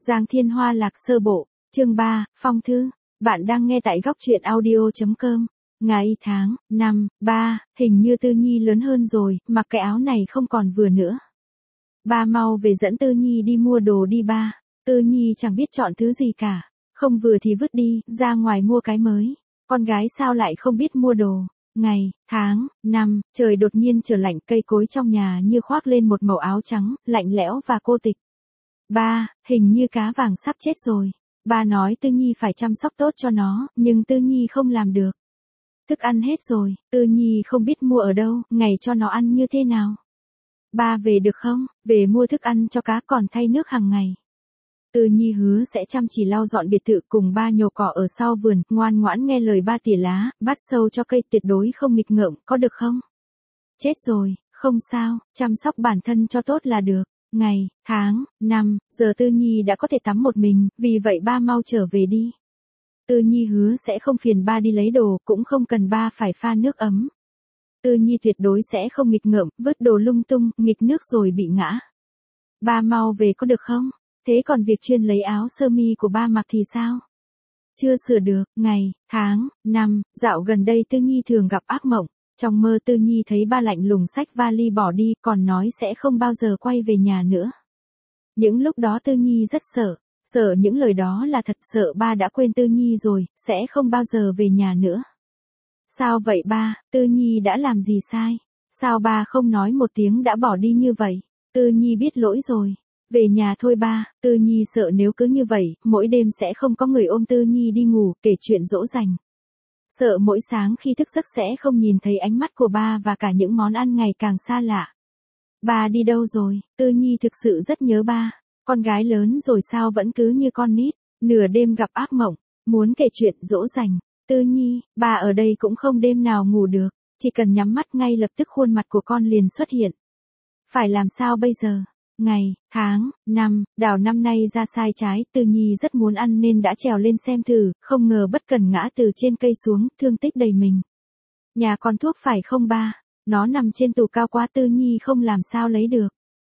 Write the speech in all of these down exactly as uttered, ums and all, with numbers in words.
Giang Thiên Hoa Lạc sơ bộ, chương ba, phong thư. Bạn đang nghe tại góc truyện audio chấm com. Ngày tháng, năm, ba, hình như Tư Nhi lớn hơn rồi, mặc cái áo này không còn vừa nữa. Ba mau về dẫn Tư Nhi đi mua đồ đi ba. Tư Nhi chẳng biết chọn thứ gì cả. Không vừa thì vứt đi, ra ngoài mua cái mới. Con gái sao lại không biết mua đồ. Ngày, tháng, năm, trời đột nhiên trở lạnh, cây cối trong nhà như khoác lên một màu áo trắng, lạnh lẽo và cô tịch. Ba, hình như cá vàng sắp chết rồi. Ba nói Tư Nhi phải chăm sóc tốt cho nó, nhưng Tư Nhi không làm được. Thức ăn hết rồi, Tư Nhi không biết mua ở đâu, ngày cho nó ăn như thế nào. Ba về được không, về mua thức ăn cho cá còn thay nước hàng ngày. Tư Nhi hứa sẽ chăm chỉ lau dọn biệt thự cùng ba nhổ cỏ ở sau vườn, ngoan ngoãn nghe lời ba tỉa lá, bắt sâu cho cây, tuyệt đối không nghịch ngợm, có được không? Chết rồi, không sao, chăm sóc bản thân cho tốt là được. Ngày, tháng, năm, giờ Tư Nhi đã có thể tắm một mình, vì vậy ba mau trở về đi. Tư Nhi hứa sẽ không phiền ba đi lấy đồ, cũng không cần ba phải pha nước ấm. Tư Nhi tuyệt đối sẽ không nghịch ngợm, vứt đồ lung tung, nghịch nước rồi bị ngã. Ba mau về có được không? Thế còn việc chuyên lấy áo sơ mi của ba mặc thì sao? Chưa sửa được. Ngày, tháng, năm, dạo gần đây Tư Nhi thường gặp ác mộng. Trong mơ Tư Nhi thấy ba lạnh lùng xách vali bỏ đi, còn nói sẽ không bao giờ quay về nhà nữa. Những lúc đó Tư Nhi rất sợ, sợ những lời đó là thật, sợ ba đã quên Tư Nhi rồi, sẽ không bao giờ về nhà nữa. Sao vậy ba, Tư Nhi đã làm gì sai? Sao ba không nói một tiếng đã bỏ đi như vậy? Tư Nhi biết lỗi rồi. Về nhà thôi ba. Tư Nhi sợ nếu cứ như vậy, mỗi đêm sẽ không có người ôm Tư Nhi đi ngủ, kể chuyện dỗ dành. Sợ mỗi sáng khi thức giấc sẽ không nhìn thấy ánh mắt của ba và cả những món ăn ngày càng xa lạ. Ba đi đâu rồi? Tư Nhi thực sự rất nhớ ba. Con gái lớn rồi sao vẫn cứ như con nít, nửa đêm gặp ác mộng, muốn kể chuyện dỗ dành. Tư Nhi, ba ở đây cũng không đêm nào ngủ được, chỉ cần nhắm mắt ngay lập tức khuôn mặt của con liền xuất hiện. Phải làm sao bây giờ? Ngày, tháng, năm, đào năm nay ra sai trái, Tư Nhi rất muốn ăn nên đã trèo lên xem thử, không ngờ bất cần ngã từ trên cây xuống, thương tích đầy mình. Nhà còn thuốc phải không ba? Nó nằm trên tủ cao quá, Tư Nhi không làm sao lấy được.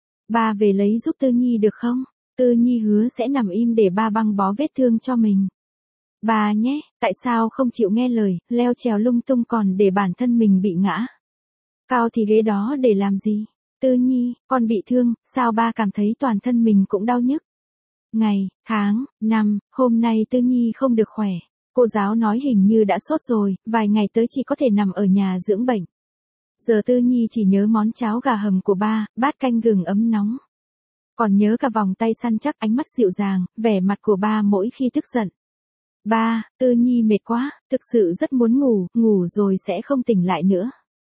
Ba về lấy giúp Tư Nhi được không? Tư Nhi hứa sẽ nằm im để ba băng bó vết thương cho mình. Ba nhé, tại sao không chịu nghe lời, leo trèo lung tung còn để bản thân mình bị ngã? Cao thì ghế đó để làm gì? Tư Nhi, con bị thương, sao ba cảm thấy toàn thân mình cũng đau nhức? Ngày, tháng, năm, hôm nay Tư Nhi không được khỏe. Cô giáo nói hình như đã sốt rồi, vài ngày tới chỉ có thể nằm ở nhà dưỡng bệnh. Giờ Tư Nhi chỉ nhớ món cháo gà hầm của ba, bát canh gừng ấm nóng. Còn nhớ cả vòng tay săn chắc, ánh mắt dịu dàng, vẻ mặt của ba mỗi khi tức giận. Ba, Tư Nhi mệt quá, thực sự rất muốn ngủ, ngủ rồi sẽ không tỉnh lại nữa.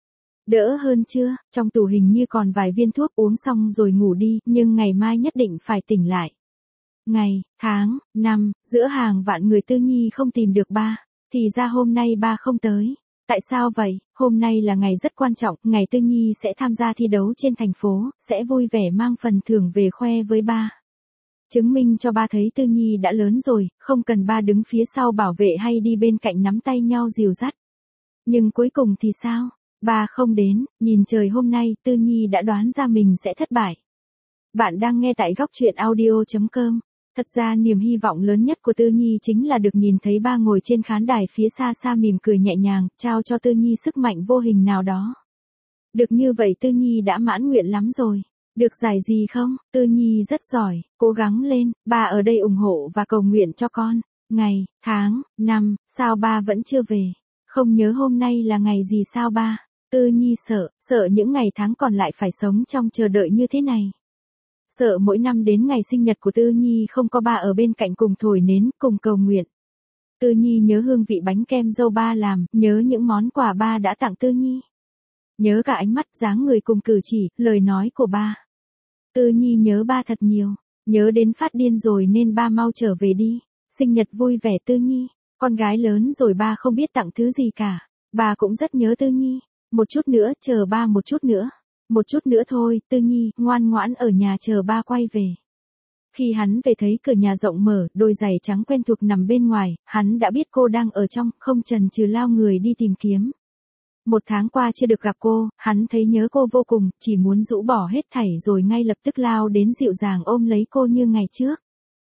Đỡ hơn chưa? Trong tủ hình như còn vài viên thuốc, uống xong rồi ngủ đi, nhưng ngày mai nhất định phải tỉnh lại. Ngày, tháng, năm, giữa hàng vạn người Tư Nhi không tìm được ba, thì ra hôm nay ba không tới. Tại sao vậy? Hôm nay là ngày rất quan trọng, ngày Tư Nhi sẽ tham gia thi đấu trên thành phố, sẽ vui vẻ mang phần thưởng về khoe với ba. Chứng minh cho ba thấy Tư Nhi đã lớn rồi, không cần ba đứng phía sau bảo vệ hay đi bên cạnh nắm tay nhau dìu dắt. Nhưng cuối cùng thì sao? Ba không đến, nhìn trời hôm nay, Tư Nhi đã đoán ra mình sẽ thất bại. Bạn đang nghe tại góc truyện audio chấm com. Thật ra niềm hy vọng lớn nhất của Tư Nhi chính là được nhìn thấy ba ngồi trên khán đài phía xa xa mỉm cười nhẹ nhàng, trao cho Tư Nhi sức mạnh vô hình nào đó. Được như vậy Tư Nhi đã mãn nguyện lắm rồi. Được giải gì không? Tư Nhi rất giỏi, cố gắng lên, ba ở đây ủng hộ và cầu nguyện cho con. Ngày, tháng, năm, sao ba vẫn chưa về? Không nhớ hôm nay là ngày gì sao ba? Tư Nhi sợ, sợ những ngày tháng còn lại phải sống trong chờ đợi như thế này. Sợ mỗi năm đến ngày sinh nhật của Tư Nhi không có ba ở bên cạnh cùng thổi nến, cùng cầu nguyện. Tư Nhi nhớ hương vị bánh kem dâu ba làm, nhớ những món quà ba đã tặng Tư Nhi. Nhớ cả ánh mắt, dáng người cùng cử chỉ, lời nói của ba. Tư Nhi nhớ ba thật nhiều, nhớ đến phát điên rồi nên ba mau trở về đi. Sinh nhật vui vẻ Tư Nhi, con gái lớn rồi ba không biết tặng thứ gì cả. Ba cũng rất nhớ Tư Nhi. Một chút nữa, chờ ba một chút nữa. Một chút nữa thôi, Tư Nhi, ngoan ngoãn ở nhà chờ ba quay về. Khi hắn về thấy cửa nhà rộng mở, đôi giày trắng quen thuộc nằm bên ngoài, hắn đã biết cô đang ở trong, không chần chừ lao người đi tìm kiếm. Một tháng qua chưa được gặp cô, hắn thấy nhớ cô vô cùng, chỉ muốn rũ bỏ hết thảy rồi ngay lập tức lao đến dịu dàng ôm lấy cô như ngày trước.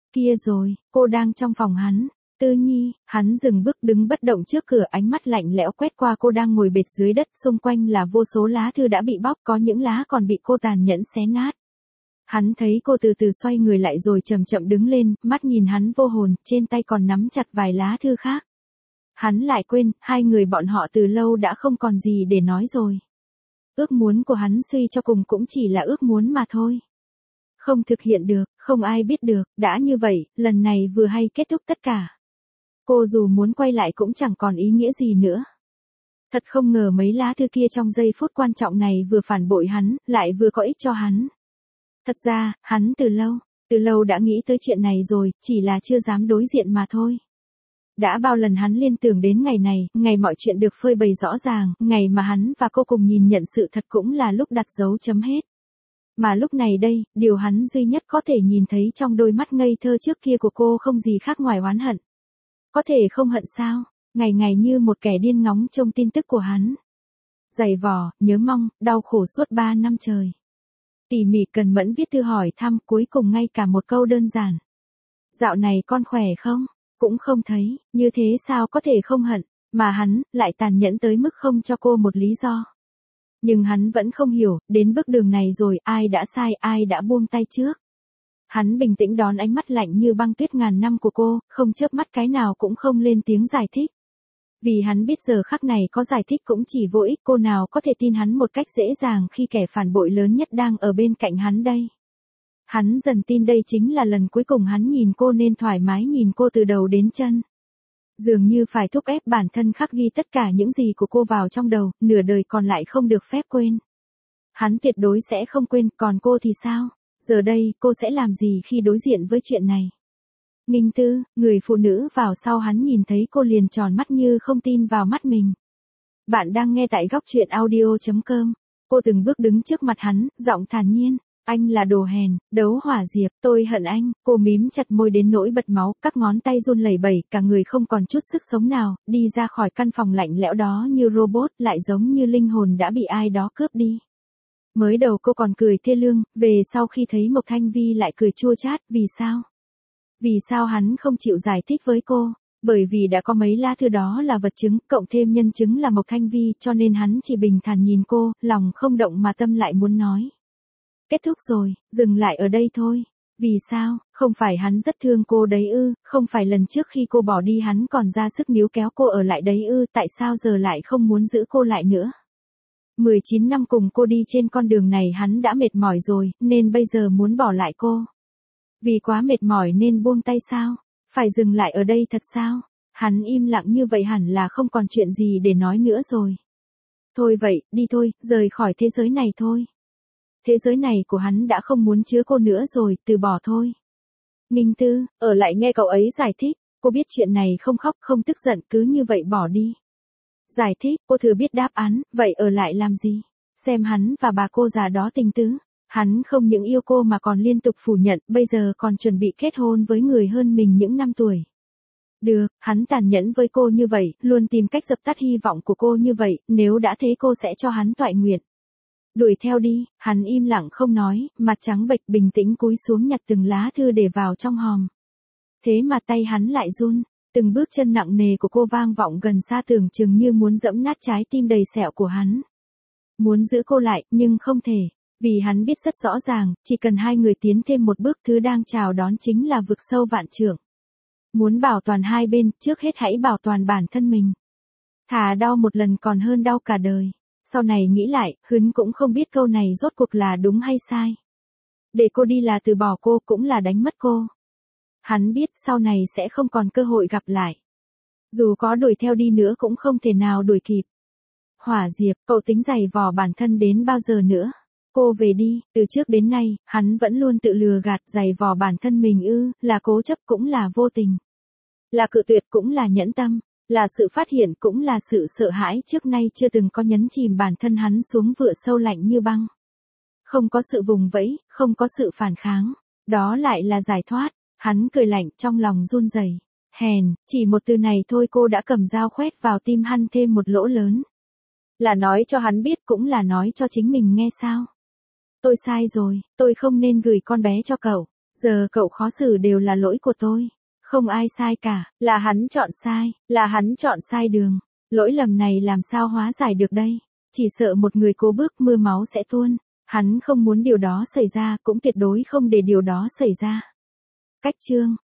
Kia rồi, cô đang trong phòng hắn. Tư Nhi, hắn dừng bước đứng bất động trước cửa, ánh mắt lạnh lẽo quét qua cô đang ngồi bệt dưới đất, xung quanh là vô số lá thư đã bị bóc, có những lá còn bị cô tàn nhẫn xé nát. Hắn thấy cô từ từ xoay người lại rồi chậm chậm đứng lên, mắt nhìn hắn vô hồn, trên tay còn nắm chặt vài lá thư khác. Hắn lại quên, hai người bọn họ từ lâu đã không còn gì để nói rồi. Ước muốn của hắn suy cho cùng cũng chỉ là ước muốn mà thôi. Không thực hiện được, không ai biết được, đã như vậy, lần này vừa hay kết thúc tất cả. Cô dù muốn quay lại cũng chẳng còn ý nghĩa gì nữa. Thật không ngờ mấy lá thư kia trong giây phút quan trọng này vừa phản bội hắn, lại vừa có ích cho hắn. Thật ra, hắn từ lâu, từ lâu đã nghĩ tới chuyện này rồi, chỉ là chưa dám đối diện mà thôi. Đã bao lần hắn liên tưởng đến ngày này, ngày mọi chuyện được phơi bày rõ ràng, ngày mà hắn và cô cùng nhìn nhận sự thật cũng là lúc đặt dấu chấm hết. Mà lúc này đây, điều hắn duy nhất có thể nhìn thấy trong đôi mắt ngây thơ trước kia của cô không gì khác ngoài oán hận. Có thể không hận sao, ngày ngày như một kẻ điên ngóng trông tin tức của hắn. Dày vò, nhớ mong, đau khổ suốt ba năm trời. Tỉ mỉ cần mẫn viết thư hỏi thăm, cuối cùng ngay cả một câu đơn giản. Dạo này con khỏe không? Cũng không thấy, như thế sao có thể không hận, mà hắn lại tàn nhẫn tới mức không cho cô một lý do. Nhưng hắn vẫn không hiểu, đến bước đường này rồi, ai đã sai, ai đã buông tay trước. Hắn bình tĩnh đón ánh mắt lạnh như băng tuyết ngàn năm của cô, không chớp mắt cái nào cũng không lên tiếng giải thích. Vì hắn biết giờ khắc này có giải thích cũng chỉ vô ích, cô nào có thể tin hắn một cách dễ dàng khi kẻ phản bội lớn nhất đang ở bên cạnh hắn đây. Hắn dần tin đây chính là lần cuối cùng hắn nhìn cô nên thoải mái nhìn cô từ đầu đến chân. Dường như phải thúc ép bản thân khắc ghi tất cả những gì của cô vào trong đầu, nửa đời còn lại không được phép quên. Hắn tuyệt đối sẽ không quên, còn cô thì sao? Giờ đây, cô sẽ làm gì khi đối diện với chuyện này? Nghinh Tư, người phụ nữ vào sau hắn nhìn thấy cô liền tròn mắt như không tin vào mắt mình. Bạn đang nghe tại góc truyện audio chấm com. Cô từng bước đứng trước mặt hắn, giọng thản nhiên. Anh là đồ hèn, đấu hỏa diệp, tôi hận anh. Cô mím chặt môi đến nỗi bật máu, các ngón tay run lẩy bẩy, cả người không còn chút sức sống nào, đi ra khỏi căn phòng lạnh lẽo đó như robot, lại giống như linh hồn đã bị ai đó cướp đi. Mới đầu cô còn cười thê lương, về sau khi thấy Mộc Thanh Vi lại cười chua chát, vì sao? Vì sao hắn không chịu giải thích với cô? Bởi vì đã có mấy lá thư đó là vật chứng, cộng thêm nhân chứng là Mộc Thanh Vi, cho nên hắn chỉ bình thản nhìn cô, lòng không động mà tâm lại muốn nói. Kết thúc rồi, dừng lại ở đây thôi. Vì sao, không phải hắn rất thương cô đấy ư, không phải lần trước khi cô bỏ đi hắn còn ra sức níu kéo cô ở lại đấy ư, tại sao giờ lại không muốn giữ cô lại nữa? mười chín năm cùng cô đi trên con đường này hắn đã mệt mỏi rồi, nên bây giờ muốn bỏ lại cô. Vì quá mệt mỏi nên buông tay sao? Phải dừng lại ở đây thật sao? Hắn im lặng như vậy hẳn là không còn chuyện gì để nói nữa rồi. Thôi vậy, đi thôi, rời khỏi thế giới này thôi. Thế giới này của hắn đã không muốn chứa cô nữa rồi, từ bỏ thôi. Nghinh Tư, ở lại nghe cậu ấy giải thích, cô biết chuyện này không khóc không tức giận cứ như vậy bỏ đi. Giải thích, cô thừa biết đáp án, vậy ở lại làm gì? Xem hắn và bà cô già đó tình tứ. Hắn không những yêu cô mà còn liên tục phủ nhận, bây giờ còn chuẩn bị kết hôn với người hơn mình những năm tuổi. Được, hắn tàn nhẫn với cô như vậy, luôn tìm cách dập tắt hy vọng của cô như vậy, nếu đã thế cô sẽ cho hắn toại nguyện. Đuổi theo đi, hắn im lặng không nói, mặt trắng bệch bình tĩnh cúi xuống nhặt từng lá thư để vào trong hòm. Thế mà tay hắn lại run, từng bước chân nặng nề của cô vang vọng gần xa tưởng chừng như muốn dẫm nát trái tim đầy sẹo của hắn. Muốn giữ cô lại, nhưng không thể. Vì hắn biết rất rõ ràng, chỉ cần hai người tiến thêm một bước thứ đang chào đón chính là vực sâu vạn trượng. Muốn bảo toàn hai bên, trước hết hãy bảo toàn bản thân mình. Thà đau một lần còn hơn đau cả đời. Sau này nghĩ lại, hắn cũng không biết câu này rốt cuộc là đúng hay sai. Để cô đi là từ bỏ cô cũng là đánh mất cô. Hắn biết sau này sẽ không còn cơ hội gặp lại. Dù có đuổi theo đi nữa cũng không thể nào đuổi kịp. Hỏa Diệp, cậu tính giày vò bản thân đến bao giờ nữa? Cô về đi, từ trước đến nay, hắn vẫn luôn tự lừa gạt giày vò bản thân mình ư, là cố chấp cũng là vô tình. Là cự tuyệt cũng là nhẫn tâm, là sự phát hiện cũng là sự sợ hãi trước nay chưa từng có nhấn chìm bản thân hắn xuống vựa sâu lạnh như băng. Không có sự vùng vẫy, không có sự phản kháng, đó lại là giải thoát, hắn cười lạnh trong lòng run rẩy. Hèn, chỉ một từ này thôi cô đã cầm dao khoét vào tim hắn thêm một lỗ lớn. Là nói cho hắn biết cũng là nói cho chính mình nghe sao. Tôi sai rồi, tôi không nên gửi con bé cho cậu. Giờ cậu khó xử đều là lỗi của tôi. Không ai sai cả, là hắn chọn sai, là hắn chọn sai đường. Lỗi lầm này làm sao hóa giải được đây? Chỉ sợ một người cố bước mưa máu sẽ tuôn. Hắn không muốn điều đó xảy ra, cũng tuyệt đối không để điều đó xảy ra. Cách chương